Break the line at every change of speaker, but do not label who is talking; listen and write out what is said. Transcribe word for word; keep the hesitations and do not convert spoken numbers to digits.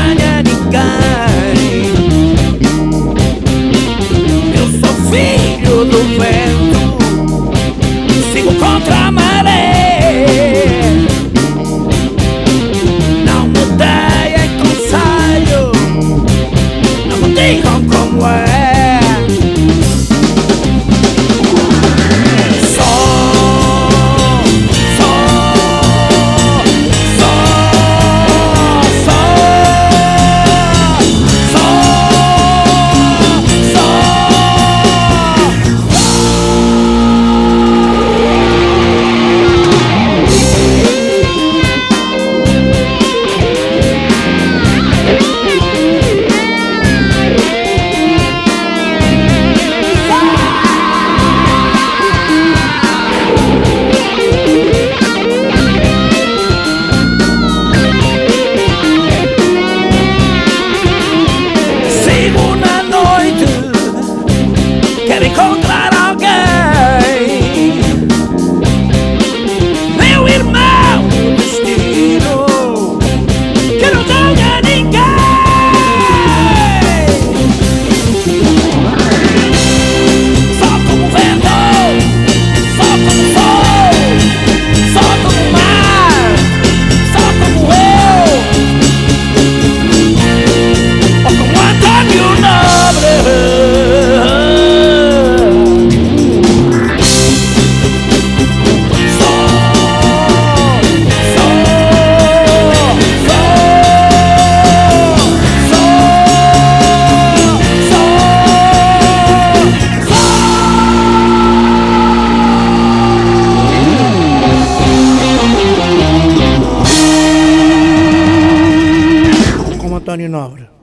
ganha ninguém. Eu sou filho do vento, sigo contra a maré. Não mudei em conselho, não me digam como é. Quero encontrar alguém, meu irmão do destino, que não ganha ninguém. Só como vento, só como sol, só como mar, só como eu, ou como Antônio Nobre. Antônio Nobre.